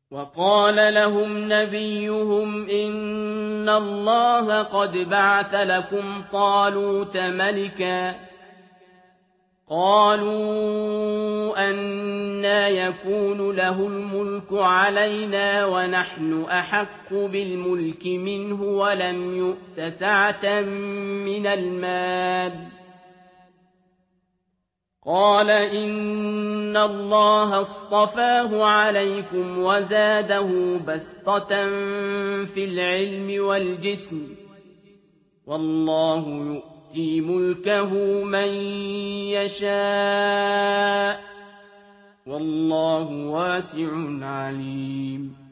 وقال لهم نبيهم إن الله قد بعث لكم طالوت ملكا قالوا أنى يكون له الملك علينا ونحن أحق بالملك منه ولم يؤت سعة من المال قال إن الله اصطفاه عليكم وزاده بسطة في العلم والجسم والله يؤتي ملكه من يشاء والله واسع عليم